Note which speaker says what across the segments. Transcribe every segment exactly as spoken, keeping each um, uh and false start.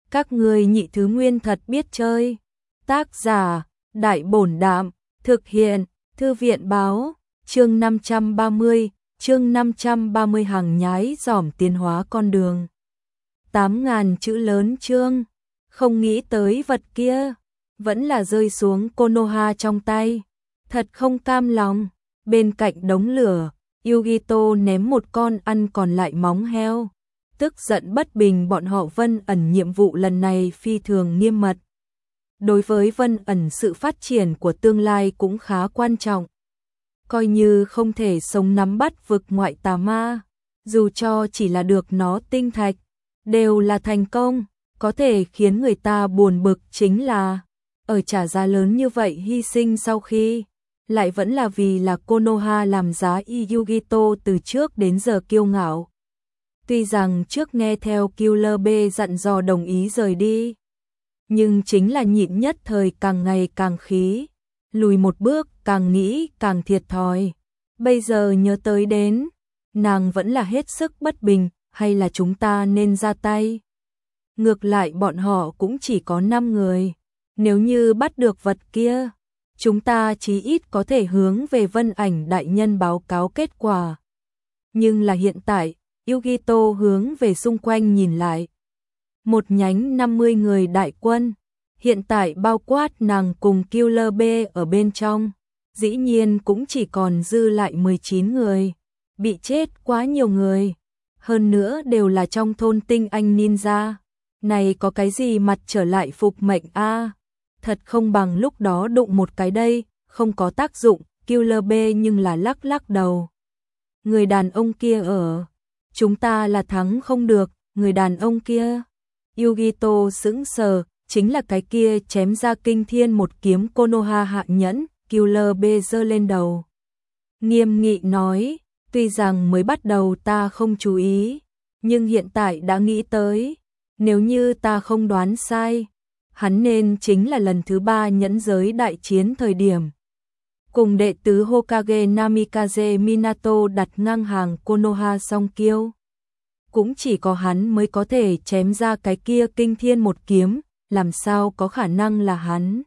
Speaker 1: Các ngươi nhị thứ nguyên thật biết chơi. Tác giả, Đại Bổn Đạm, thực hiện, Thư viện Báo, chương năm trăm ba mươi, chương năm trăm ba mươi hàng nhái dỏm tiến hóa con đường. tám ngàn chữ lớn chương, không nghĩ tới vật kia, vẫn là rơi xuống Konoha trong tay. Thật không cam lòng, bên cạnh đống lửa, Yugito ném một con ăn còn lại móng heo. Tức giận bất bình bọn họ Vân ẩn nhiệm vụ lần này phi thường nghiêm mật. Đối với Vân ẩn sự phát triển của tương lai cũng khá quan trọng. Coi như không thể sống nắm bắt vực ngoại tà ma, dù cho chỉ là được nó tinh thạch, đều là thành công, có thể khiến người ta buồn bực chính là, ở trả giá lớn như vậy hy sinh sau khi, lại vẫn là vì là Konoha làm giá y Yugito từ trước đến giờ kiêu ngạo. Tuy rằng trước nghe theo Killer B dặn dò đồng ý rời đi, nhưng chính là nhịn nhất thời càng ngày càng khí, lùi một bước càng nghĩ càng thiệt thòi. Bây giờ nhớ tới đến, nàng vẫn là hết sức bất bình, hay là chúng ta nên ra tay. Ngược lại bọn họ cũng chỉ có năm người, nếu như bắt được vật kia, chúng ta chí ít có thể hướng về Vân Ảnh đại nhân báo cáo kết quả. Nhưng là hiện tại, Yugito hướng về xung quanh nhìn lại. Một nhánh năm mươi người đại quân, hiện tại bao quát nàng cùng Killer B ở bên trong, dĩ nhiên cũng chỉ còn dư lại mười chín người, bị chết quá nhiều người, hơn nữa đều là trong thôn tinh anh ninja. Này có cái gì mặt trở lại phục mệnh a? Thật không bằng lúc đó đụng một cái đây, không có tác dụng. Killer B nhưng là lắc lắc đầu. Người đàn ông kia ở, chúng ta là thắng không được, người đàn ông kia. Yugito sững sờ, chính là cái kia chém ra kinh thiên một kiếm Konoha hạ nhẫn. Killer B giơ lên đầu, nghiêm nghị nói, tuy rằng mới bắt đầu ta không chú ý, nhưng hiện tại đã nghĩ tới, nếu như ta không đoán sai, hắn nên chính là lần thứ ba nhẫn giới đại chiến thời điểm. Cùng đệ tứ Hokage Namikaze Minato đặt ngang hàng Konoha song kiêu. Cũng chỉ có hắn mới có thể chém ra cái kia kinh thiên một kiếm, làm sao có khả năng là hắn.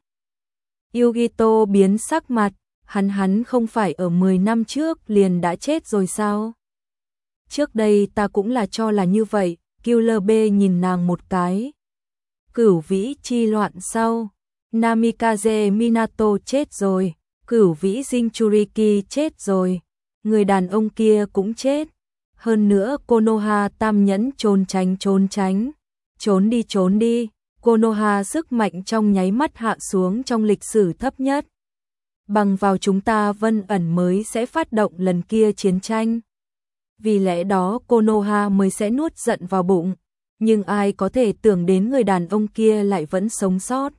Speaker 1: Yugito biến sắc mặt, hắn hắn không phải ở mười năm trước liền đã chết rồi sao? Trước đây ta cũng là cho là như vậy. Killer B nhìn nàng một cái. Cửu vĩ chi loạn sau, Namikaze Minato chết rồi, cửu vĩ Jinchuriki chết rồi, người đàn ông kia cũng chết. Hơn nữa Konoha tam nhẫn trốn tránh trốn tránh, trốn đi trốn đi, Konoha sức mạnh trong nháy mắt hạ xuống trong lịch sử thấp nhất. Bằng vào chúng ta Vân ẩn mới sẽ phát động lần kia chiến tranh. Vì lẽ đó Konoha mới sẽ nuốt giận vào bụng, nhưng ai có thể tưởng đến người đàn ông kia lại vẫn sống sót.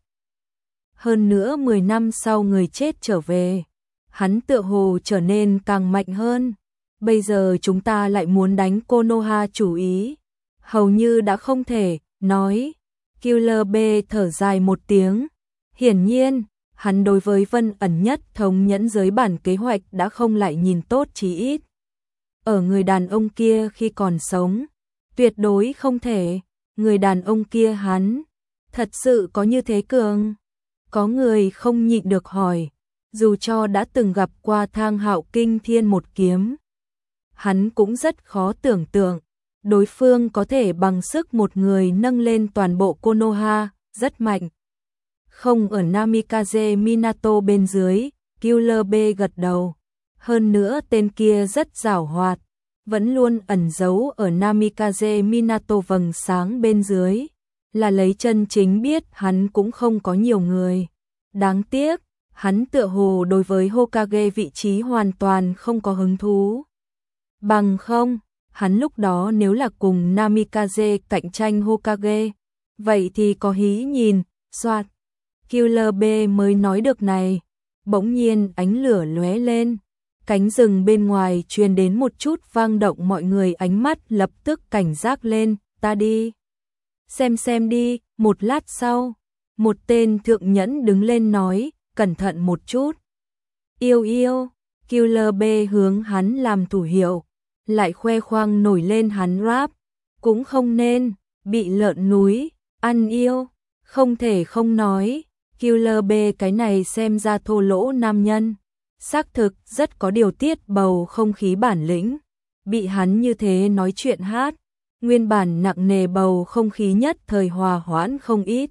Speaker 1: Hơn nữa mười năm sau người chết trở về, hắn tựa hồ trở nên càng mạnh hơn. Bây giờ chúng ta lại muốn đánh Konoha chủ ý, hầu như đã không thể, nói. Killer B thở dài một tiếng, hiển nhiên, hắn đối với Vân ẩn nhất thống nhẫn giới bản kế hoạch đã không lại nhìn tốt chí ít. Ở người đàn ông kia khi còn sống, tuyệt đối không thể, người đàn ông kia hắn, thật sự có như thế cường? Có người không nhịn được hỏi, dù cho đã từng gặp qua Thang Hạo kinh thiên một kiếm, hắn cũng rất khó tưởng tượng, đối phương có thể bằng sức một người nâng lên toàn bộ Konoha, rất mạnh. Không ở Namikaze Minato bên dưới, Killer B gật đầu. Hơn nữa tên kia rất giảo hoạt, vẫn luôn ẩn giấu ở Namikaze Minato vầng sáng bên dưới, là lấy chân chính biết hắn cũng không có nhiều người. Đáng tiếc, hắn tựa hồ đối với Hokage vị trí hoàn toàn không có hứng thú. Bằng không, hắn lúc đó nếu là cùng Namikaze cạnh tranh Hokage, vậy thì có hí nhìn, soạt. Killer B mới nói được này, bỗng nhiên ánh lửa lóe lên. Cánh rừng bên ngoài truyền đến một chút vang động, mọi người ánh mắt lập tức cảnh giác lên, ta đi. Xem xem đi, một lát sau, một tên thượng nhẫn đứng lên nói, cẩn thận một chút. Yêu yêu, Killer B hướng hắn làm thủ hiệu, lại khoe khoang nổi lên hắn rap, cũng không nên, bị lợn núi, ăn yêu, không thể không nói, Killer B cái này xem ra thô lỗ nam nhân, xác thực rất có điều tiết bầu không khí bản lĩnh, bị hắn như thế nói chuyện hát, nguyên bản nặng nề bầu không khí nhất thời hòa hoãn không ít.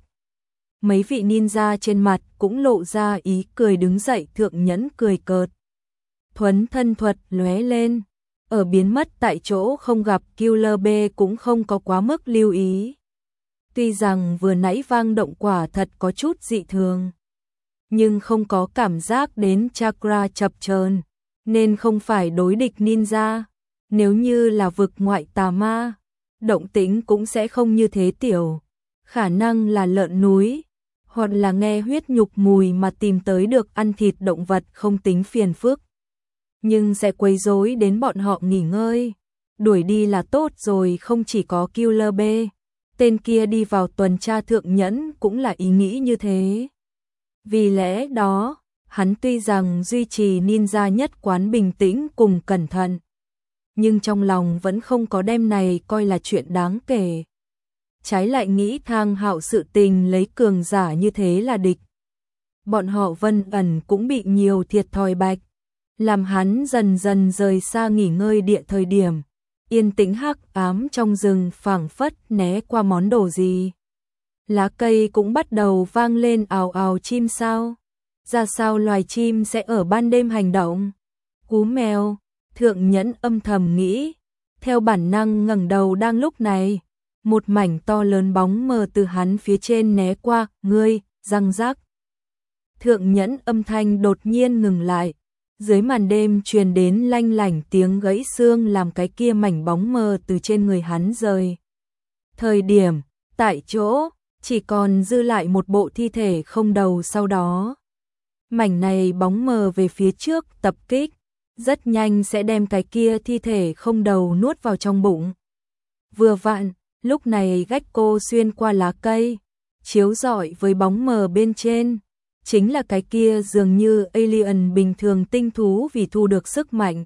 Speaker 1: Mấy vị ninja trên mặt cũng lộ ra ý cười đứng dậy thượng nhẫn cười cợt. Thuấn thân thuật lóe lên, ở biến mất tại chỗ không gặp Killer B cũng không có quá mức lưu ý. Tuy rằng vừa nãy vang động quả thật có chút dị thường, nhưng không có cảm giác đến chakra chập chờn, nên không phải đối địch ninja. Nếu như là vực ngoại tà ma, động tĩnh cũng sẽ không như thế tiểu. Khả năng là lợn núi, hoặc là nghe huyết nhục mùi mà tìm tới được ăn thịt động vật không tính phiền phức. Nhưng sẽ quấy rối đến bọn họ nghỉ ngơi. Đuổi đi là tốt rồi, không chỉ có Killer B. Tên kia đi vào tuần tra thượng nhẫn cũng là ý nghĩ như thế. Vì lẽ đó, hắn tuy rằng duy trì ninja nhất quán bình tĩnh cùng cẩn thận, nhưng trong lòng vẫn không có đem này coi là chuyện đáng kể. Trái lại nghĩ Thang Hạo sự tình lấy cường giả như thế là địch. Bọn họ Vân ẩn cũng bị nhiều thiệt thòi bạch, làm hắn dần dần rời xa nghỉ ngơi địa thời điểm. Yên tĩnh hắc ám trong rừng phảng phất né qua món đồ gì. Lá cây cũng bắt đầu vang lên ào ào chim sao. Ra sao loài chim sẽ ở ban đêm hành động? Cú mèo, thượng nhẫn âm thầm nghĩ. Theo bản năng ngẩng đầu đang lúc này. Một mảnh to lớn bóng mờ từ hắn phía trên né qua, ngươi, răng rắc. Thượng nhẫn âm thanh đột nhiên ngừng lại. Dưới màn đêm truyền đến lanh lảnh tiếng gãy xương làm cái kia mảnh bóng mờ từ trên người hắn rời. Thời điểm, tại chỗ, chỉ còn dư lại một bộ thi thể không đầu sau đó. Mảnh này bóng mờ về phía trước tập kích, rất nhanh sẽ đem cái kia thi thể không đầu nuốt vào trong bụng. Vừa vặn, lúc này gách cô xuyên qua lá cây, chiếu rọi với bóng mờ bên trên. Chính là cái kia dường như alien bình thường tinh thú vì thu được sức mạnh.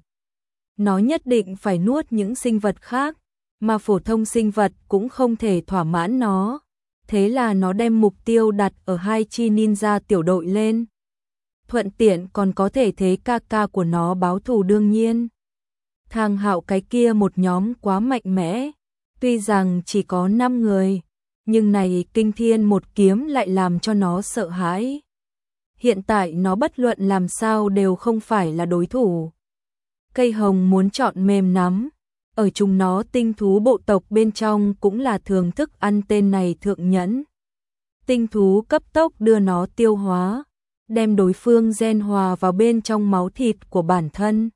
Speaker 1: Nó nhất định phải nuốt những sinh vật khác, mà phổ thông sinh vật cũng không thể thỏa mãn nó. Thế là nó đem mục tiêu đặt ở hai chi ninja tiểu đội lên. Thuận tiện còn có thể thế ca ca của nó báo thù đương nhiên. Thang Hạo cái kia một nhóm quá mạnh mẽ, tuy rằng chỉ có năm người, nhưng này kinh thiên một kiếm lại làm cho nó sợ hãi. Hiện tại nó bất luận làm sao đều không phải là đối thủ. Cây hồng muốn chọn mềm nắm, ở chúng nó tinh thú bộ tộc bên trong cũng là thường thức ăn tên này thượng nhẫn. Tinh thú cấp tốc đưa nó tiêu hóa, đem đối phương gen hòa vào bên trong máu thịt của bản thân.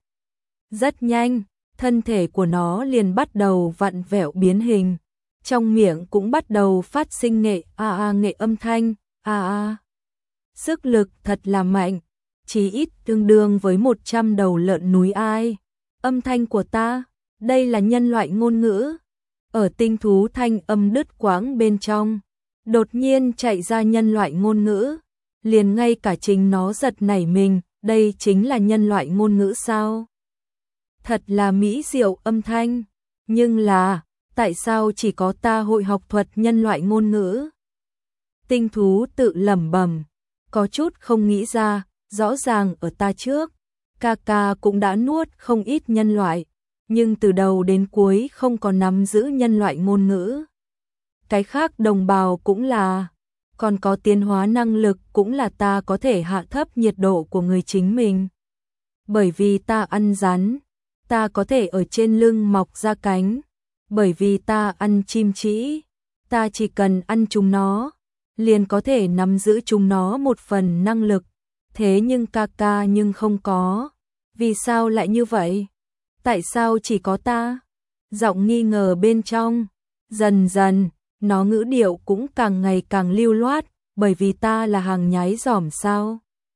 Speaker 1: Rất nhanh, thân thể của nó liền bắt đầu vặn vẹo biến hình, trong miệng cũng bắt đầu phát sinh nghệ a a nghệ âm thanh, a a. Sức lực thật là mạnh, chí ít tương đương với một trăm đầu lợn núi ai. Âm thanh của ta, đây là nhân loại ngôn ngữ. Ở tinh thú thanh âm đứt quãng bên trong, đột nhiên chạy ra nhân loại ngôn ngữ, liền ngay cả chính nó giật nảy mình, đây chính là nhân loại ngôn ngữ sao? Thật là mỹ diệu âm thanh, nhưng là, tại sao chỉ có ta hội học thuật nhân loại ngôn ngữ? Tinh thú tự lẩm bẩm, có chút không nghĩ ra, rõ ràng ở ta trước, ca ca cũng đã nuốt không ít nhân loại, nhưng từ đầu đến cuối không có nắm giữ nhân loại ngôn ngữ. Cái khác đồng bào cũng là, còn có tiến hóa năng lực cũng là ta có thể hạ thấp nhiệt độ của người chính mình. Bởi vì ta ăn rắn, ta có thể ở trên lưng mọc ra cánh, bởi vì ta ăn chim trĩ, ta chỉ cần ăn chúng nó, liền có thể nắm giữ chúng nó một phần năng lực. Thế nhưng ca ca nhưng không có. Vì sao lại như vậy? Tại sao chỉ có ta? Giọng nghi ngờ bên trong. Dần dần, nó ngữ điệu cũng càng ngày càng lưu loát, bởi vì ta là hàng nhái giỏm sao?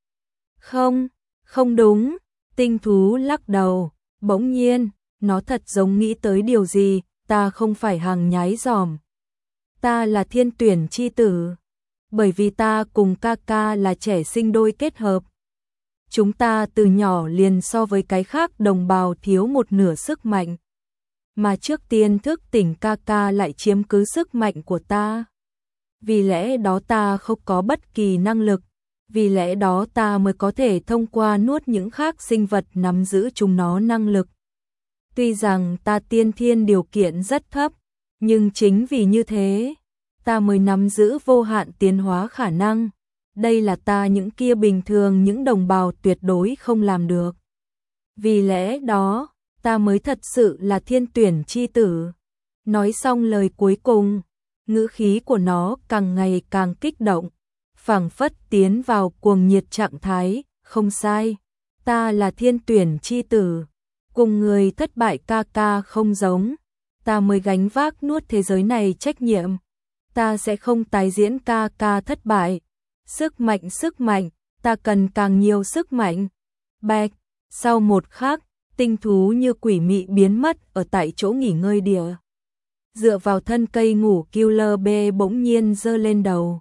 Speaker 1: Không, không đúng. Tinh thú lắc đầu. Bỗng nhiên, nó thật giống nghĩ tới điều gì, ta không phải hàng nhái giỏm. Ta là thiên tuyển chi tử. Bởi vì ta cùng ca ca là trẻ sinh đôi kết hợp. Chúng ta từ nhỏ liền so với cái khác đồng bào thiếu một nửa sức mạnh. Mà trước tiên thức tỉnh ca ca lại chiếm cứ sức mạnh của ta. vì lẽ đó ta không có bất kỳ năng lực, vì lẽ đó ta mới có thể thông qua nuốt những khác sinh vật nắm giữ chúng nó năng lực. Tuy rằng ta tiên thiên điều kiện rất thấp, nhưng chính vì như thế, ta mới nắm giữ vô hạn tiến hóa khả năng. Đây là ta những kia bình thường những đồng bào tuyệt đối không làm được. Vì lẽ đó, ta mới thật sự là thiên tuyển chi tử. Nói xong lời cuối cùng, ngữ khí của nó càng ngày càng kích động, phảng phất tiến vào cuồng nhiệt trạng thái, không sai, ta là thiên tuyển chi tử, cùng người thất bại ca ca không giống, ta mới gánh vác nuốt thế giới này trách nhiệm, ta sẽ không tái diễn ca ca thất bại, sức mạnh sức mạnh, ta cần càng nhiều sức mạnh. Bạch, sau một khắc, tinh thú như quỷ mị biến mất ở tại chỗ nghỉ ngơi địa. Dựa vào thân cây ngủ Killer B bỗng nhiên giơ lên đầu.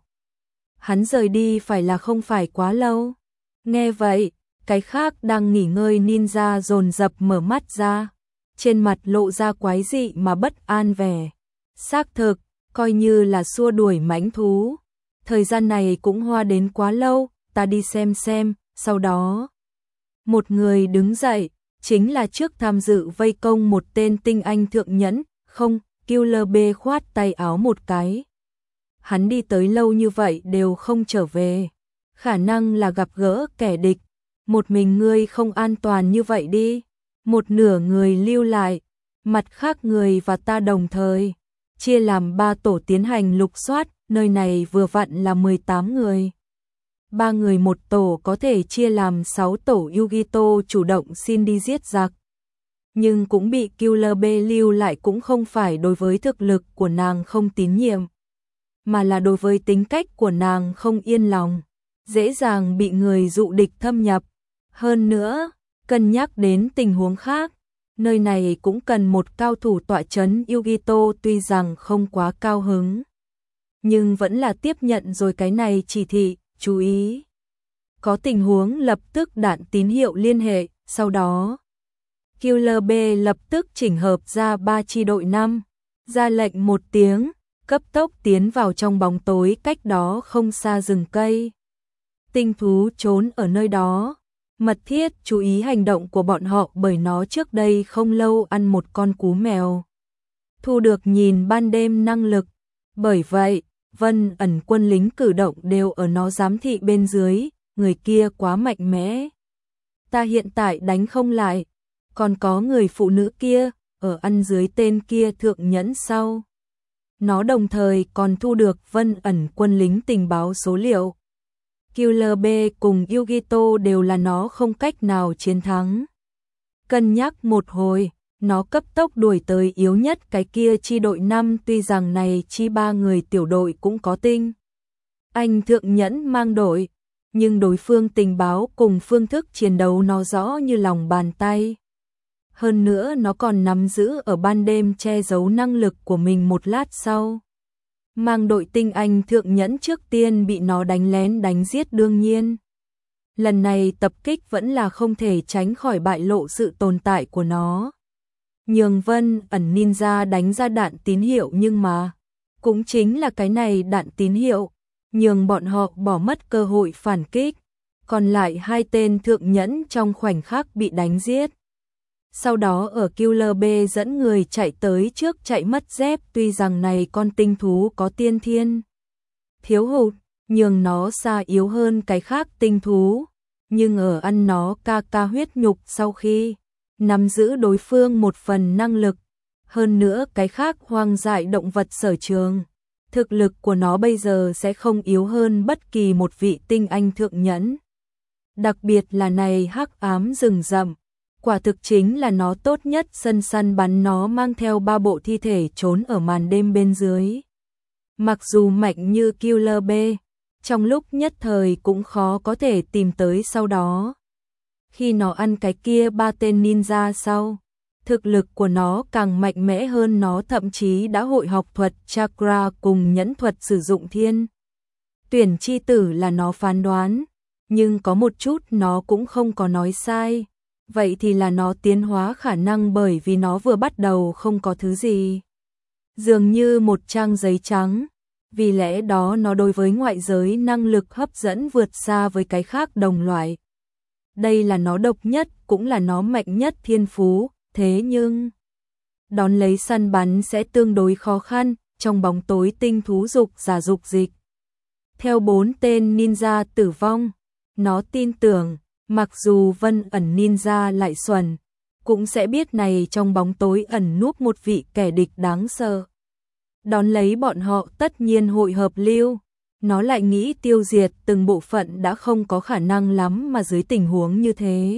Speaker 1: Hắn rời đi phải là không phải quá lâu. Nghe vậy, cái khác đang nghỉ ngơi ninja dồn dập mở mắt ra. Trên mặt lộ ra quái dị mà bất an vẻ. Xác thực, coi như là xua đuổi mãnh thú. Thời gian này cũng hoa đến quá lâu, ta đi xem xem, sau đó. Một người đứng dậy, chính là trước tham dự vây công một tên tinh anh thượng nhẫn, không, Killer B khoát tay áo một cái. Hắn đi tới lâu như vậy đều không trở về. Khả năng là gặp gỡ kẻ địch. Một mình ngươi không an toàn như vậy đi. Một nửa người lưu lại. Mặt khác người và ta đồng thời. Chia làm ba tổ tiến hành lục soát. Nơi này vừa vặn là mười tám người. Ba người một tổ có thể chia làm sáu tổ. Yugito chủ động xin đi giết giặc. Nhưng cũng bị Killer B lưu lại cũng không phải đối với thực lực của nàng không tín nhiệm, mà là đối với tính cách của nàng không yên lòng, dễ dàng bị người dụ địch thâm nhập. Hơn nữa, cân nhắc đến tình huống khác, nơi này cũng cần một cao thủ tọa trấn. Yugito tuy rằng không quá cao hứng, nhưng vẫn là tiếp nhận rồi cái này chỉ thị, chú ý. Có tình huống lập tức đạn tín hiệu liên hệ, sau đó Killer B lập tức chỉnh hợp ra ba chi đội năm, ra lệnh một tiếng, cấp tốc tiến vào trong bóng tối cách đó không xa rừng cây. Tinh thú trốn ở nơi đó, mật thiết chú ý hành động của bọn họ bởi nó trước đây không lâu ăn một con cú mèo. Thu được nhìn ban đêm năng lực, bởi vậy, Vân ẩn quân lính cử động đều ở nó giám thị bên dưới, người kia quá mạnh mẽ. Ta hiện tại đánh không lại. Còn có người phụ nữ kia, ở ăn dưới tên kia thượng nhẫn sau. Nó đồng thời còn thu được Vân ẩn quân lính tình báo số liệu. Killer B cùng Yugito đều là nó không cách nào chiến thắng. Cân nhắc một hồi, nó cấp tốc đuổi tới yếu nhất cái kia chi đội năm, tuy rằng này chi ba người tiểu đội cũng có tinh. Anh thượng nhẫn mang đội, nhưng đối phương tình báo cùng phương thức chiến đấu nó rõ như lòng bàn tay. Hơn nữa nó còn nắm giữ ở ban đêm che giấu năng lực của mình một lát sau. Mang đội tinh anh thượng nhẫn trước tiên bị nó đánh lén đánh giết đương nhiên. Lần này tập kích vẫn là không thể tránh khỏi bại lộ sự tồn tại của nó. Nhường Vân ẩn ninja đánh ra đạn tín hiệu nhưng mà, cũng chính là cái này đạn tín hiệu, nhường bọn họ bỏ mất cơ hội phản kích. Còn lại hai tên thượng nhẫn trong khoảnh khắc bị đánh giết. Sau đó ở Killer B dẫn người chạy tới trước chạy mất dép, tuy rằng này con tinh thú có tiên thiên thiếu hụt, nhường nó xa yếu hơn cái khác tinh thú, nhưng ở ăn nó ca ca huyết nhục sau khi nắm giữ đối phương một phần năng lực, hơn nữa cái khác hoang dại động vật sở trường, thực lực của nó bây giờ sẽ không yếu hơn bất kỳ một vị tinh anh thượng nhẫn. Đặc biệt là này hắc ám rừng rậm. Quả thực chính là nó tốt nhất sân săn bắn, nó mang theo ba bộ thi thể trốn ở màn đêm bên dưới. Mặc dù mạnh như Killer B, trong lúc nhất thời cũng khó có thể tìm tới sau đó. Khi nó ăn cái kia ba tên ninja sau, thực lực của nó càng mạnh mẽ hơn, nó thậm chí đã hội học thuật chakra cùng nhẫn thuật sử dụng thiên. Tuyển chi tử là nó phán đoán, nhưng có một chút nó cũng không có nói sai. Vậy thì là nó tiến hóa khả năng, bởi vì nó vừa bắt đầu không có thứ gì. Dường như một trang giấy trắng, vì lẽ đó nó đối với ngoại giới năng lực hấp dẫn vượt xa với cái khác đồng loại. Đây là nó độc nhất, cũng là nó mạnh nhất thiên phú, thế nhưng đón lấy săn bắn sẽ tương đối khó khăn, trong bóng tối tinh thú dục giả dục dịch. Theo bốn tên ninja tử vong, nó tin tưởng, mặc dù Vân ẩn ninja lại xuẩn, cũng sẽ biết này trong bóng tối ẩn núp một vị kẻ địch đáng sợ. Đón lấy bọn họ tất nhiên hội hợp lưu, nó lại nghĩ tiêu diệt từng bộ phận đã không có khả năng lắm mà dưới tình huống như thế.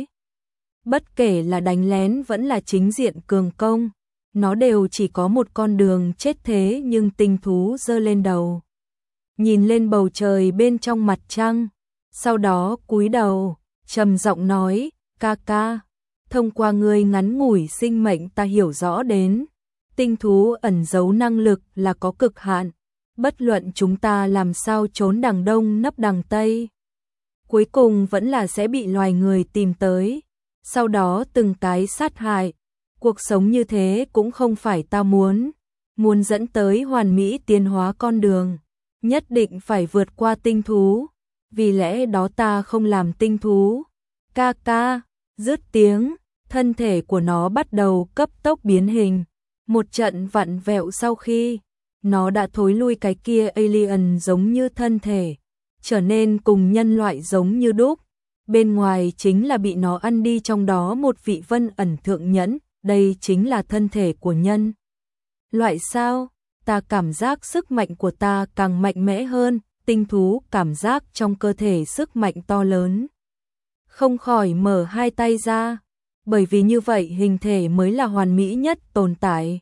Speaker 1: Bất kể là đánh lén vẫn là chính diện cường công, nó đều chỉ có một con đường chết thế nhưng tinh thú giơ lên đầu. Nhìn lên bầu trời bên trong mặt trăng, sau đó cúi đầu, trầm giọng nói, ca ca, thông qua ngươi ngắn ngủi sinh mệnh ta hiểu rõ đến, tinh thú ẩn giấu năng lực là có cực hạn, bất luận chúng ta làm sao trốn đằng đông nấp đằng tây. Cuối cùng vẫn là sẽ bị loài người tìm tới, sau đó từng cái sát hại. Cuộc sống như thế cũng không phải ta muốn, muốn dẫn tới hoàn mỹ tiến hóa con đường, nhất định phải vượt qua tinh thú, vì lẽ đó ta không làm tinh thú. Ca ca, dứt tiếng, thân thể của nó bắt đầu cấp tốc biến hình, một trận vặn vẹo sau khi nó đã thối lui cái kia alien giống như thân thể, trở nên cùng nhân loại giống như đúc, bên ngoài chính là bị nó ăn đi trong đó một vị Vân ẩn thượng nhẫn. Đây chính là thân thể của nhân loại sao? Ta cảm giác sức mạnh của ta càng mạnh mẽ hơn, tinh thú cảm giác trong cơ thể sức mạnh to lớn. Không khỏi mở hai tay ra, bởi vì như vậy hình thể mới là hoàn mỹ nhất tồn tại.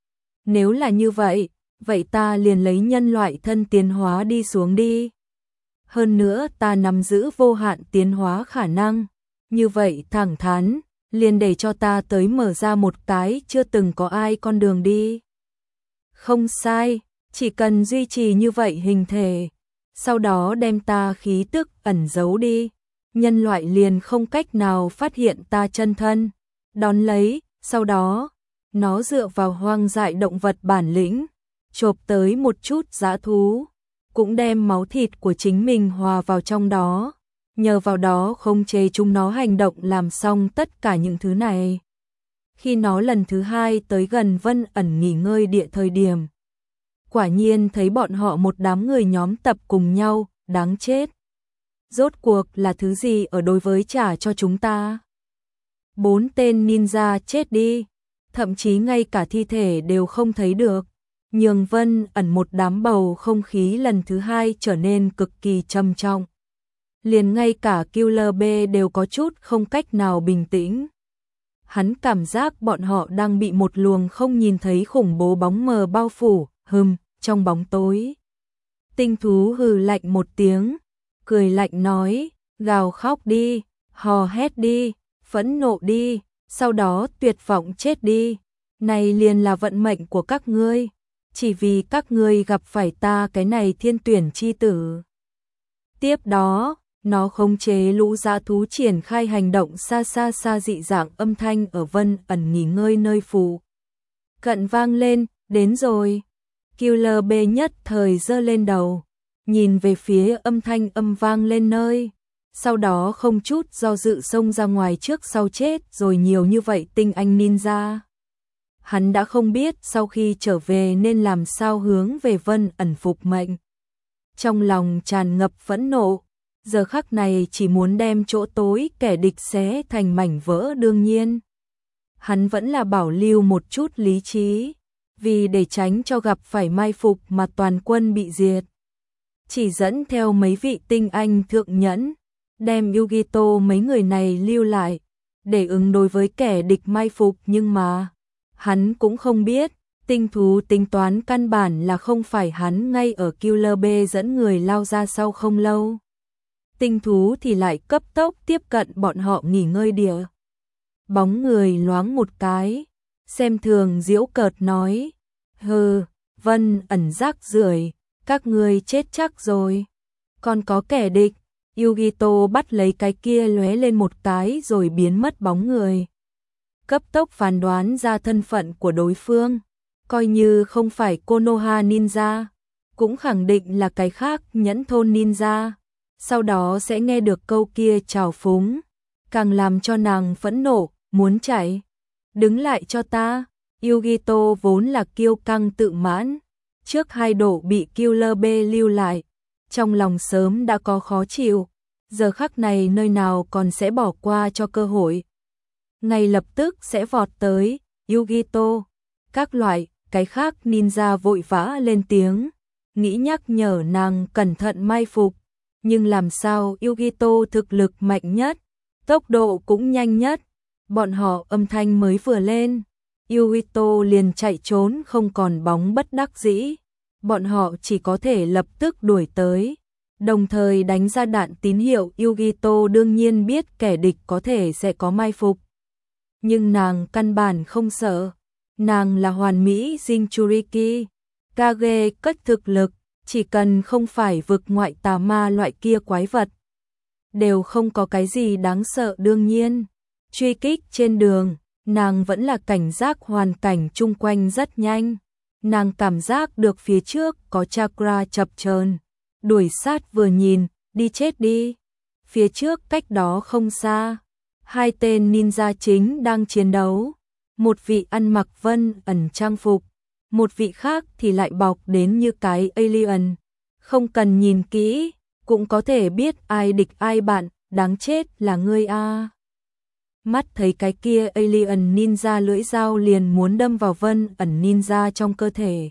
Speaker 1: Nếu là như vậy, vậy ta liền lấy nhân loại thân tiến hóa đi xuống đi. Hơn nữa ta nắm giữ vô hạn tiến hóa khả năng, như vậy thẳng thắn, liền để cho ta tới mở ra một cái chưa từng có ai con đường đi. Không sai, chỉ cần duy trì như vậy hình thể, sau đó đem ta khí tức ẩn giấu đi, nhân loại liền không cách nào phát hiện ta chân thân. Đón lấy, sau đó, nó dựa vào hoang dại động vật bản lĩnh, chộp tới một chút dã thú, cũng đem máu thịt của chính mình hòa vào trong đó. Nhờ vào đó khống chế chúng nó hành động làm xong tất cả những thứ này. Khi nó lần thứ hai tới gần Vân ẩn nghỉ ngơi địa thời điểm, quả nhiên thấy bọn họ một đám người nhóm tập cùng nhau, đáng chết. Rốt cuộc là thứ gì ở đối với trả cho chúng ta? Bốn tên ninja chết đi, thậm chí ngay cả thi thể đều không thấy được. Nhường Vân ẩn một đám bầu không khí lần thứ hai trở nên cực kỳ trầm trọng. Liền ngay cả Killer B đều có chút không cách nào bình tĩnh. Hắn cảm giác bọn họ đang bị một luồng không nhìn thấy khủng bố bóng mờ bao phủ, hừm, trong bóng tối. Tinh thú hừ lạnh một tiếng, cười lạnh nói, gào khóc đi, hò hét đi, phẫn nộ đi, sau đó tuyệt vọng chết đi. Này liền là vận mệnh của các ngươi, chỉ vì các ngươi gặp phải ta cái này thiên tuyển chi tử. Tiếp đó, nó khống chế lũ dã thú triển khai hành động xa xa xa dị dạng âm thanh ở Vân ẩn nghỉ ngơi nơi phủ cận vang lên, đến rồi. Killer B nhất thời giơ lên đầu, nhìn về phía âm thanh âm vang lên nơi, sau đó không chút do dự xông ra ngoài trước sau chết rồi nhiều như vậy tinh anh ninja. Hắn đã không biết sau khi trở về nên làm sao hướng về Vân ẩn phục mệnh. Trong lòng tràn ngập phẫn nộ, giờ khắc này chỉ muốn đem chỗ tối kẻ địch xé thành mảnh vỡ đương nhiên. Hắn vẫn là bảo lưu một chút lý trí, vì để tránh cho gặp phải mai phục mà toàn quân bị diệt. Chỉ dẫn theo mấy vị tinh anh thượng nhẫn, đem Yugito mấy người này lưu lại, để ứng đối với kẻ địch mai phục nhưng mà, hắn cũng không biết, tinh thú tính toán căn bản là không phải hắn ngay ở Killer B dẫn người lao ra sau không lâu. Tinh thú thì lại cấp tốc tiếp cận bọn họ nghỉ ngơi địa. Bóng người loáng một cái, xem thường giễu cợt nói, hừ, Vân ẩn rác rưởi, các ngươi chết chắc rồi. Còn có kẻ địch, Yugito bắt lấy cái kia lóe lên một cái rồi biến mất bóng người. Cấp tốc phán đoán ra thân phận của đối phương, coi như không phải Konoha Ninja, cũng khẳng định là cái khác nhẫn thôn ninja. Sau đó sẽ nghe được câu kia trào phúng, càng làm cho nàng phẫn nộ, muốn chạy. Đứng lại cho ta. Yugito vốn là kiêu căng tự mãn, trước hai độ bị Killer B lưu lại, trong lòng sớm đã có khó chịu, giờ khắc này nơi nào còn sẽ bỏ qua cho cơ hội. Ngay lập tức sẽ vọt tới, Yugito, các loại, cái khác ninja vội vã lên tiếng, nghĩ nhắc nhở nàng cẩn thận mai phục, nhưng làm sao Yugito thực lực mạnh nhất, tốc độ cũng nhanh nhất, bọn họ âm thanh mới vừa lên, Yugito liền chạy trốn không còn bóng bất đắc dĩ, bọn họ chỉ có thể lập tức đuổi tới, đồng thời đánh ra đạn tín hiệu. Yugito đương nhiên biết kẻ địch có thể sẽ có mai phục, nhưng nàng căn bản không sợ, nàng là hoàn mỹ Jinchuriki, Kage cất thực lực, chỉ cần không phải vực ngoại tà ma loại kia quái vật, đều không có cái gì đáng sợ. Đương nhiên, truy kích trên đường, nàng vẫn là cảnh giác hoàn cảnh chung quanh rất nhanh, nàng cảm giác được phía trước có chakra chập chờn, đuổi sát vừa nhìn, đi chết đi. Phía trước cách đó không xa, hai tên ninja chính đang chiến đấu, một vị ăn mặc vân ẩn trang phục, một vị khác thì lại bọc đến như cái alien, không cần nhìn kỹ, cũng có thể biết ai địch ai bạn, đáng chết là ngươi a. Mắt thấy cái kia alien ninja lưỡi dao liền muốn đâm vào vân ẩn ninja trong cơ thể.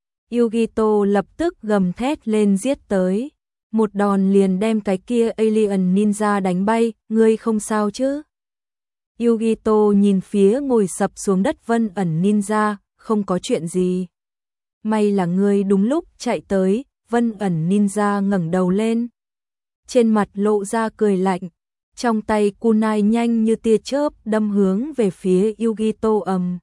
Speaker 1: Yugito lập tức gầm thét lên giết tới, một đòn liền đem cái kia alien ninja đánh bay, ngươi không sao chứ? Yugito nhìn phía ngồi sập xuống đất vân ẩn ninja, không có chuyện gì. May là ngươi đúng lúc chạy tới, vân ẩn ninja ngẩng đầu lên. Trên mặt lộ ra cười lạnh, trong tay kunai nhanh như tia chớp đâm hướng về phía Yugito ầm.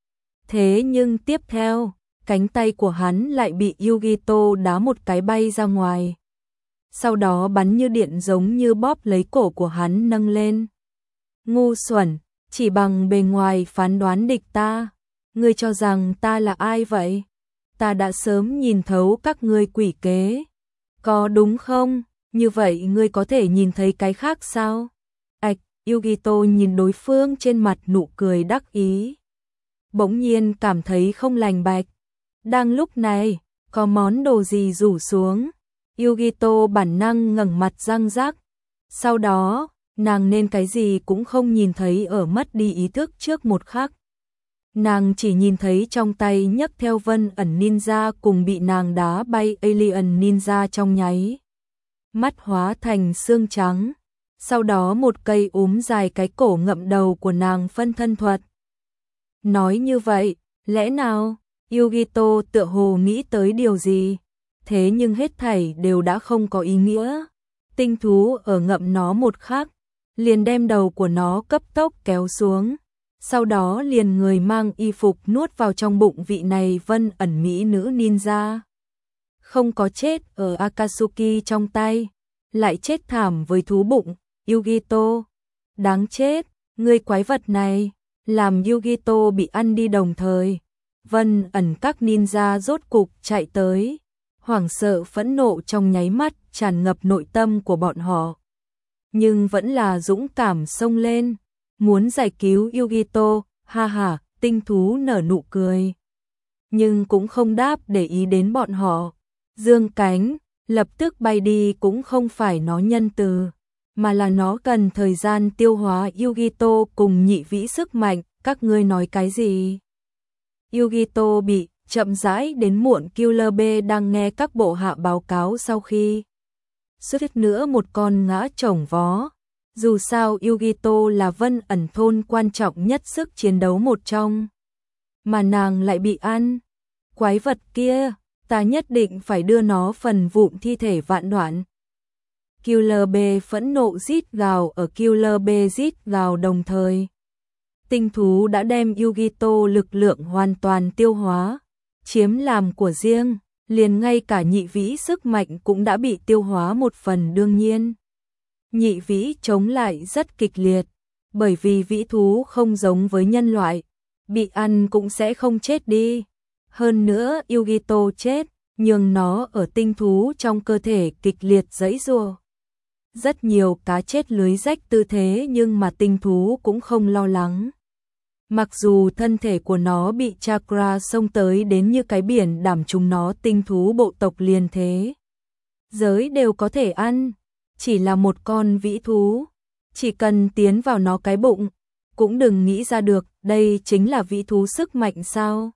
Speaker 1: Thế nhưng tiếp theo, cánh tay của hắn lại bị Yugito đá một cái bay ra ngoài. Sau đó bắn như điện giống như bóp lấy cổ của hắn nâng lên. Ngu xuẩn, chỉ bằng bề ngoài phán đoán địch ta. Ngươi cho rằng ta là ai vậy? Ta đã sớm nhìn thấu các ngươi quỷ kế. Có đúng không? Như vậy ngươi có thể nhìn thấy cái khác sao? Ảch, Yugito nhìn đối phương trên mặt nụ cười đắc ý. Bỗng nhiên cảm thấy không lành bạch. Đang lúc này, có món đồ gì rủ xuống. Yugito bản năng ngẩng mặt răng rắc. Sau đó, nàng nên cái gì cũng không nhìn thấy ở mất đi ý thức trước một khắc. Nàng chỉ nhìn thấy trong tay nhấc theo vân ẩn ninja cùng bị nàng đá bay alien ninja trong nháy. Mắt hóa thành xương trắng. Sau đó một cây úm dài cái cổ ngậm đầu của nàng phân thân thuật. Nói như vậy, lẽ nào, Yugito tựa hồ nghĩ tới điều gì? Thế nhưng hết thảy đều đã không có ý nghĩa. Tinh thú ở ngậm nó một khắc, liền đem đầu của nó cấp tốc kéo xuống. Sau đó liền người mang y phục nuốt vào trong bụng vị này vân ẩn mỹ nữ ninja. Không có chết ở Akatsuki trong tay, lại chết thảm với thú bụng, Yugito. Đáng chết, ngươi quái vật này, làm Yugito bị ăn đi đồng thời. Vân ẩn các ninja rốt cục chạy tới, hoảng sợ phẫn nộ trong nháy mắt tràn ngập nội tâm của bọn họ. Nhưng vẫn là dũng cảm xông lên, muốn giải cứu Yugito, ha ha, tinh thú nở nụ cười. Nhưng cũng không đáp để ý đến bọn họ, dương cánh, lập tức bay đi cũng không phải nó nhân từ, mà là nó cần thời gian tiêu hóa Yugito cùng nhị vĩ sức mạnh, các ngươi nói cái gì? Yugito bị chậm rãi đến muộn. Killer B đang nghe các bộ hạ báo cáo sau khi suýt nữa một con ngã chồng vó. Dù sao Yugito là vân ẩn thôn quan trọng nhất sức chiến đấu một trong, mà nàng lại bị ăn. Quái vật kia, ta nhất định phải đưa nó phần vụn thi thể vạn đoạn. Killer B phẫn nộ rít gào. Ở Killer B rít gào đồng thời, tinh thú đã đem Yugito lực lượng hoàn toàn tiêu hóa, chiếm làm của riêng, liền ngay cả nhị vĩ sức mạnh cũng đã bị tiêu hóa một phần. Đương nhiên, nhị vĩ chống lại rất kịch liệt, bởi vì vĩ thú không giống với nhân loại, bị ăn cũng sẽ không chết đi. Hơn nữa Yugito chết, nhưng nó ở tinh thú trong cơ thể kịch liệt giãy giụa. Rất nhiều cá chết lưới rách tư thế nhưng mà tinh thú cũng không lo lắng. Mặc dù thân thể của nó bị chakra xông tới đến như cái biển đảm chúng nó tinh thú bộ tộc liền thế giới đều có thể ăn, chỉ là một con vĩ thú, chỉ cần tiến vào nó cái bụng, cũng đừng nghĩ ra được, đây chính là vĩ thú sức mạnh sao?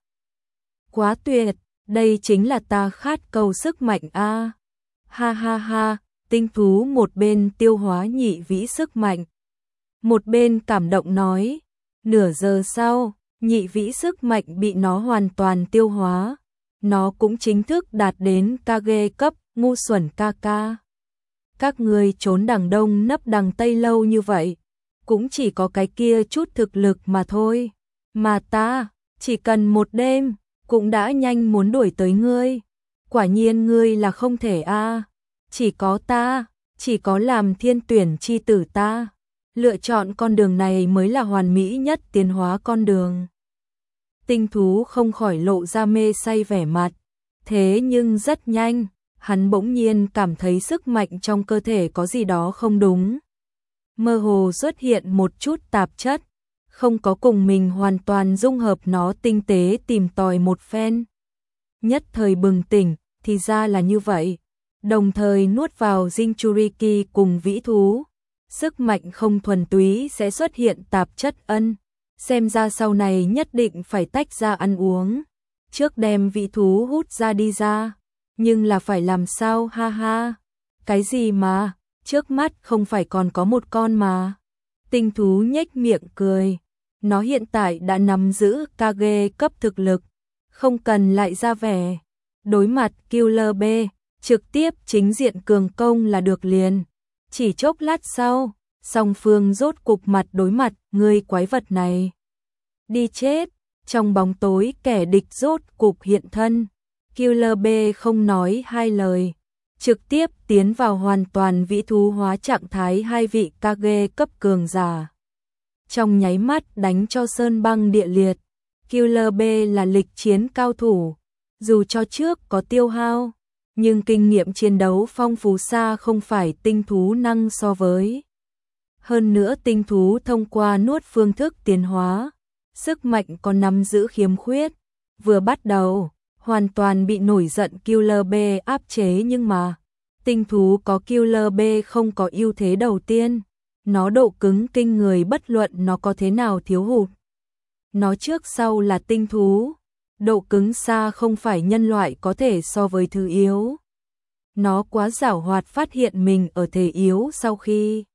Speaker 1: Quá tuyệt, đây chính là ta khát cầu sức mạnh a. Ha ha ha, tinh thú một bên tiêu hóa nhị vĩ sức mạnh, một bên cảm động nói, nửa giờ sau, nhị vĩ sức mạnh bị nó hoàn toàn tiêu hóa, nó cũng chính thức đạt đến Kage cấp, ngu xuẩn ca ca. Các ngươi trốn đằng đông nấp đằng tây lâu như vậy, cũng chỉ có cái kia chút thực lực mà thôi, mà ta, chỉ cần một đêm, cũng đã nhanh muốn đuổi tới ngươi. Quả nhiên ngươi là không thể a, chỉ có ta, chỉ có làm thiên tuyển chi tử ta, lựa chọn con đường này mới là hoàn mỹ nhất tiến hóa con đường. Tinh thú không khỏi lộ ra mê say vẻ mặt, thế nhưng rất nhanh, hắn bỗng nhiên cảm thấy sức mạnh trong cơ thể có gì đó không đúng. Mơ hồ xuất hiện một chút tạp chất, không có cùng mình hoàn toàn dung hợp nó tinh tế tìm tòi một phen. Nhất thời bừng tỉnh, thì ra là như vậy, đồng thời nuốt vào Jinchuriki cùng vĩ thú. Sức mạnh không thuần túy sẽ xuất hiện tạp chất ân, xem ra sau này nhất định phải tách ra ăn uống, trước đem vĩ thú hút ra đi ra, nhưng là phải làm sao ha ha, cái gì mà, trước mắt không phải còn có một con mà. Tinh thú nhếch miệng cười, nó hiện tại đã nắm giữ Kage cấp thực lực, không cần lại ra vẻ, đối mặt Killer B, trực tiếp chính diện cường công là được liền. Chỉ chốc lát sau, song phương rốt cục mặt đối mặt, ngươi quái vật này. Đi chết, trong bóng tối kẻ địch rốt cục hiện thân. Killer B không nói hai lời, trực tiếp tiến vào hoàn toàn vĩ thú hóa trạng thái hai vị Kage cấp cường giả. Trong nháy mắt đánh cho sơn băng địa liệt, Killer B là lịch chiến cao thủ, dù cho trước có tiêu hao, nhưng kinh nghiệm chiến đấu phong phú xa không phải tinh thú năng so với. Hơn nữa tinh thú thông qua nuốt phương thức tiến hóa, sức mạnh còn nắm giữ khiếm khuyết, vừa bắt đầu, hoàn toàn bị nổi giận Killer B áp chế nhưng mà, tinh thú có Killer B không có ưu thế đầu tiên, nó độ cứng kinh người bất luận nó có thế nào thiếu hụt. Nó trước sau là tinh thú, độ cứng xa không phải nhân loại có thể so với thứ yếu. Nó quá giảo hoạt phát hiện mình ở thể yếu sau khi.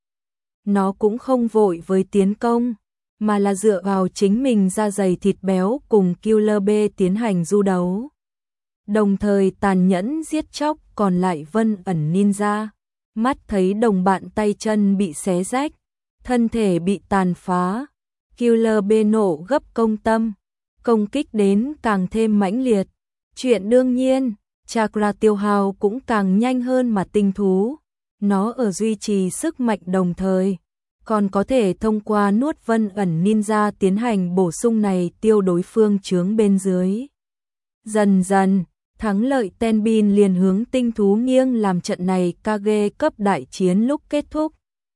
Speaker 1: Nó cũng không vội với tiến công, mà là dựa vào chính mình da dày thịt béo cùng Killer B tiến hành du đấu. Đồng thời tàn nhẫn giết chóc còn lại Vân ẩn ninja, mắt thấy đồng bạn tay chân bị xé rách, thân thể bị tàn phá. Killer B nộ gấp công tâm, công kích đến càng thêm mãnh liệt. Chuyện đương nhiên, chakra tiêu hao cũng càng nhanh hơn mà tinh thú. Nó ở duy trì sức mạnh đồng thời, còn có thể thông qua nuốt Vân ẩn ninja tiến hành bổ sung này tiêu đối phương chướng bên dưới. Dần dần, thắng lợi Tenbin liền hướng tinh thú nghiêng làm trận này Kage cấp đại chiến lúc kết thúc.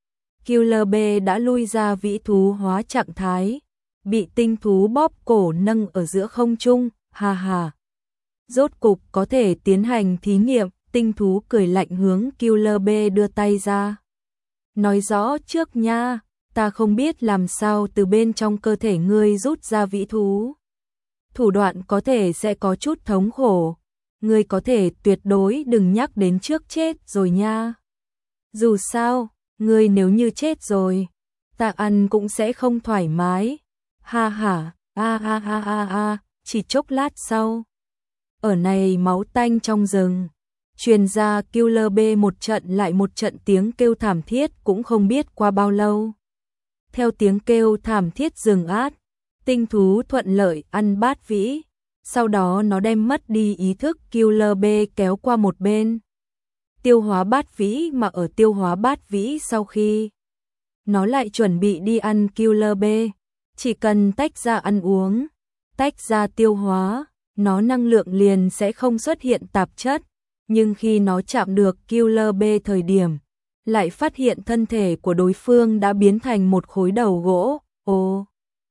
Speaker 1: Killer B đã lui ra vĩ thú hóa trạng thái, bị tinh thú bóp cổ nâng ở giữa không trung, ha ha. Rốt cục có thể tiến hành thí nghiệm, tinh thú cười lạnh hướng Killer B đưa tay ra. Nói rõ trước nha, ta không biết làm sao từ bên trong cơ thể ngươi rút ra vĩ thú. Thủ đoạn có thể sẽ có chút thống khổ, ngươi có thể tuyệt đối đừng nhắc đến trước chết rồi nha. Dù sao, ngươi nếu như chết rồi, ta ăn cũng sẽ không thoải mái. Ha ha, a a a a a, chỉ chốc lát sau. Ở này máu tanh trong rừng, truyền ra Killer B một trận lại một trận tiếng kêu thảm thiết cũng không biết qua bao lâu. Theo tiếng kêu thảm thiết rừng át, tinh thú thuận lợi ăn bát vĩ, sau đó nó đem mất đi ý thức Killer B kéo qua một bên. Tiêu hóa bát vĩ mà ở tiêu hóa bát vĩ sau khi nó lại chuẩn bị đi ăn Killer B, chỉ cần tách ra ăn uống, tách ra tiêu hóa, nó năng lượng liền sẽ không xuất hiện tạp chất, nhưng khi nó chạm được Killer B thời điểm, lại phát hiện thân thể của đối phương đã biến thành một khối đầu gỗ. Ồ!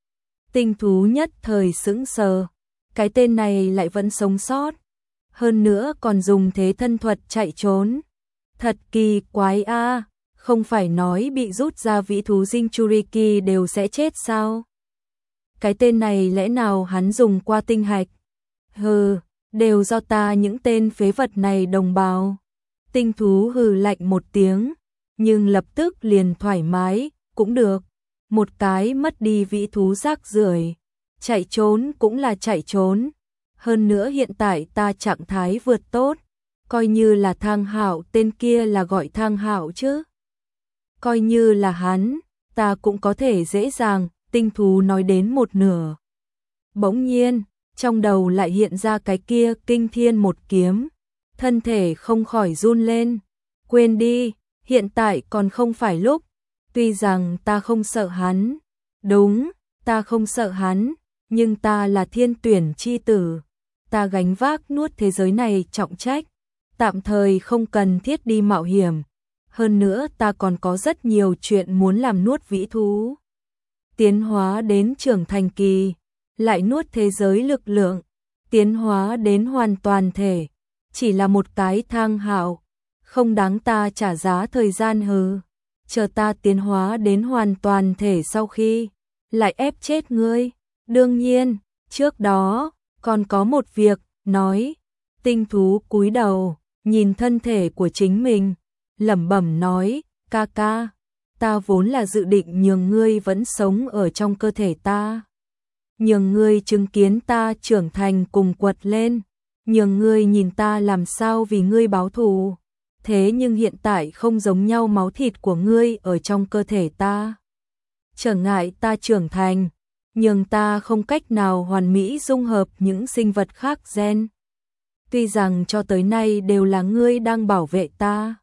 Speaker 1: Tinh thú nhất thời sững sờ, cái tên này lại vẫn sống sót, hơn nữa còn dùng thế thân thuật chạy trốn. Thật kỳ quái a, không phải nói bị rút ra vĩ thú Jinchuriki đều sẽ chết sao? Cái tên này lẽ nào hắn dùng qua tinh hạch? Hừ, đều do ta những tên phế vật này đồng bào. Tinh thú hừ lạnh một tiếng, nhưng lập tức liền thoải mái, cũng được. Một cái mất đi vĩ thú rác rưởi, chạy trốn cũng là chạy trốn. Hơn nữa hiện tại ta trạng thái vượt tốt, coi như là Thang Hạo, tên kia là gọi Thang Hạo chứ. Coi như là hắn, ta cũng có thể dễ dàng. Tinh thú nói đến một nửa. Bỗng nhiên, trong đầu lại hiện ra cái kia kinh thiên một kiếm. Thân thể không khỏi run lên. Quên đi, hiện tại còn không phải lúc. Tuy rằng ta không sợ hắn. Đúng, ta không sợ hắn. Nhưng ta là thiên tuyển chi tử. Ta gánh vác nuốt thế giới này trọng trách. Tạm thời không cần thiết đi mạo hiểm. Hơn nữa ta còn có rất nhiều chuyện muốn làm nuốt vĩ thú. Tiến hóa đến trưởng thành kỳ, lại nuốt thế giới lực lượng, tiến hóa đến hoàn toàn thể, chỉ là một cái Thang Hạo, không đáng ta trả giá thời gian hừ. Chờ ta tiến hóa đến hoàn toàn thể sau khi, lại ép chết ngươi. Đương nhiên, trước đó, còn có một việc, nói. Tinh thú cúi đầu, nhìn thân thể của chính mình, lẩm bẩm nói, ca ca. Ta vốn là dự định nhường ngươi vẫn sống ở trong cơ thể ta. Nhường ngươi chứng kiến ta trưởng thành cùng quật lên. Nhường ngươi nhìn ta làm sao vì ngươi báo thù. Thế nhưng hiện tại không giống nhau, máu thịt của ngươi ở trong cơ thể ta. Trở ngại ta trưởng thành. Nhường ta không cách nào hoàn mỹ dung hợp những sinh vật khác gen. Tuy rằng cho tới nay đều là ngươi đang bảo vệ ta.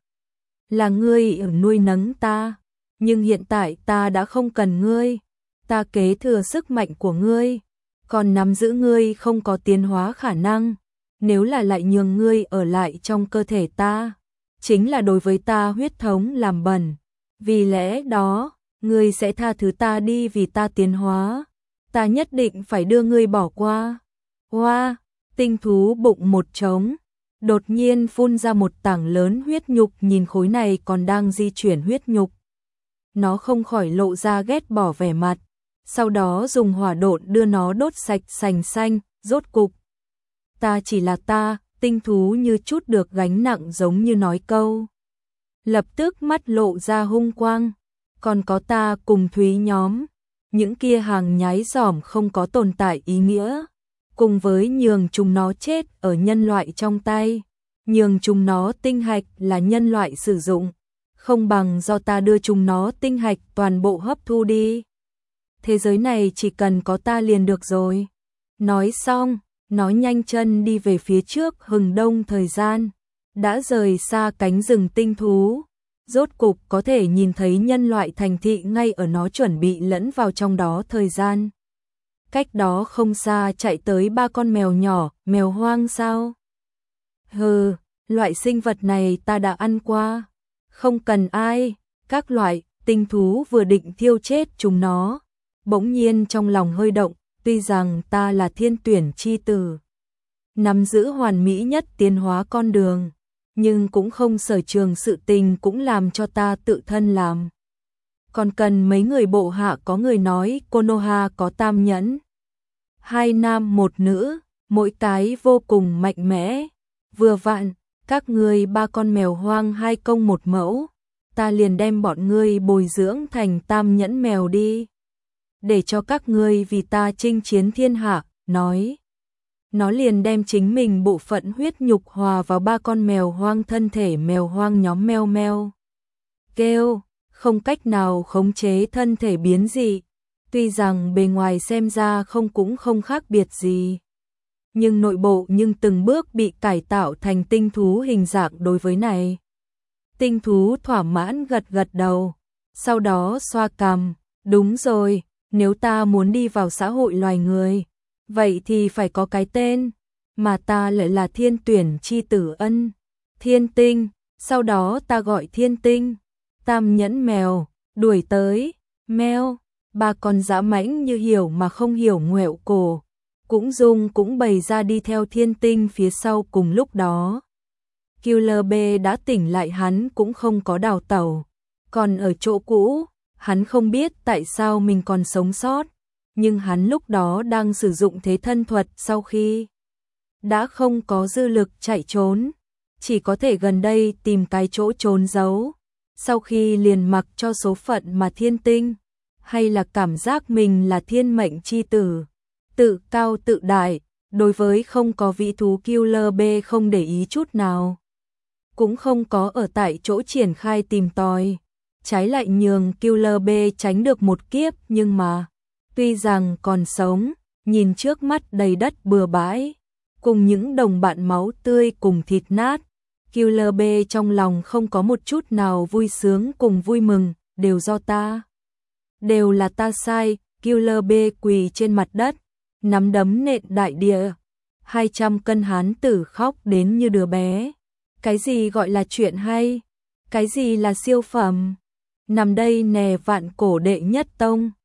Speaker 1: Là ngươi ở nuôi nấng ta. Nhưng hiện tại ta đã không cần ngươi, ta kế thừa sức mạnh của ngươi, còn nắm giữ ngươi không có tiến hóa khả năng, nếu là lại nhường ngươi ở lại trong cơ thể ta, chính là đối với ta huyết thống làm bẩn, vì lẽ đó, ngươi sẽ tha thứ ta đi vì ta tiến hóa, ta nhất định phải đưa ngươi bỏ qua. Hoa, tinh thú bụng một trống, đột nhiên phun ra một tảng lớn huyết nhục, nhìn khối này còn đang di chuyển huyết nhục. Nó không khỏi lộ ra ghét bỏ vẻ mặt, sau đó dùng hỏa độn đưa nó đốt sạch sành xanh, rốt cục. Ta chỉ là ta, tinh thú như chút được gánh nặng giống như nói câu. Lập tức mắt lộ ra hung quang, còn có ta cùng Thúy nhóm, những kia hàng nhái giỏm không có tồn tại ý nghĩa, cùng với nhường chúng nó chết ở nhân loại trong tay, nhường chúng nó tinh hạch là nhân loại sử dụng. Không bằng do ta đưa chúng nó tinh hạch toàn bộ hấp thu đi. Thế giới này chỉ cần có ta liền được rồi. Nói xong, nó nhanh chân đi về phía trước. Hừng đông thời gian, đã rời xa cánh rừng tinh thú. Rốt cục có thể nhìn thấy nhân loại thành thị ngay ở nó chuẩn bị lẫn vào trong đó thời gian. Cách đó không xa chạy tới ba con mèo nhỏ, mèo hoang sao? Hừ, loại sinh vật này ta đã ăn qua. Không cần ai, các loại, tinh thú vừa định thiêu chết chúng nó. Bỗng nhiên trong lòng hơi động, tuy rằng ta là thiên tuyển chi tử, nắm giữ hoàn mỹ nhất tiến hóa con đường, nhưng cũng không sở trường sự tình cũng làm cho ta tự thân làm. Còn cần mấy người bộ hạ, có người nói Konoha có tam nhẫn. Hai nam một nữ, mỗi cái vô cùng mạnh mẽ, vừa vặn. Các ngươi ba con mèo hoang hai công một mẫu, ta liền đem bọn ngươi bồi dưỡng thành tam nhẫn mèo đi. Để cho các ngươi vì ta chinh chiến thiên hạ, nói. Nó liền đem chính mình bộ phận huyết nhục hòa vào ba con mèo hoang thân thể mèo hoang nhóm meo meo. Kêu, không cách nào khống chế thân thể biến dị, tuy rằng bề ngoài xem ra không cũng không khác biệt gì. Nhưng nội bộ nhưng từng bước bị cải tạo thành tinh thú hình dạng đối với này. Tinh thú thỏa mãn gật gật đầu, sau đó xoa cằm, đúng rồi, nếu ta muốn đi vào xã hội loài người, vậy thì phải có cái tên, mà ta lại là thiên tuyển chi tử ân. Thiên tinh, sau đó ta gọi thiên tinh. Tam nhẫn mèo, đuổi tới, mèo, ba con dã mãnh như hiểu mà không hiểu ngoẹo cổ. Cũng dung cũng bày ra đi theo thiên tinh phía sau cùng lúc đó. Killer B đã tỉnh lại hắn cũng không có đào tẩu. Còn ở chỗ cũ, hắn không biết tại sao mình còn sống sót. Nhưng hắn lúc đó đang sử dụng thế thân thuật sau khi đã không có dư lực chạy trốn. Chỉ có thể gần đây tìm cái chỗ trốn giấu. Sau khi liền mặc cho số phận mà thiên tinh. Hay là cảm giác mình là thiên mệnh chi tử. Tự cao tự đại, đối với không có vị thú Killer B không để ý chút nào. Cũng không có ở tại chỗ triển khai tìm tòi. Trái lại nhường Killer B tránh được một kiếp nhưng mà, tuy rằng còn sống, nhìn trước mắt đầy đất bừa bãi, cùng những đồng bạn máu tươi cùng thịt nát, Killer B trong lòng không có một chút nào vui sướng cùng vui mừng, đều do ta. Đều là ta sai, Killer B quỳ trên mặt đất, nắm đấm nện đại địa. hai trăm cân hán tử khóc đến như đứa bé. Cái gì gọi là chuyện hay? Cái gì là siêu phẩm? Nằm đây nè vạn cổ đệ nhất tông.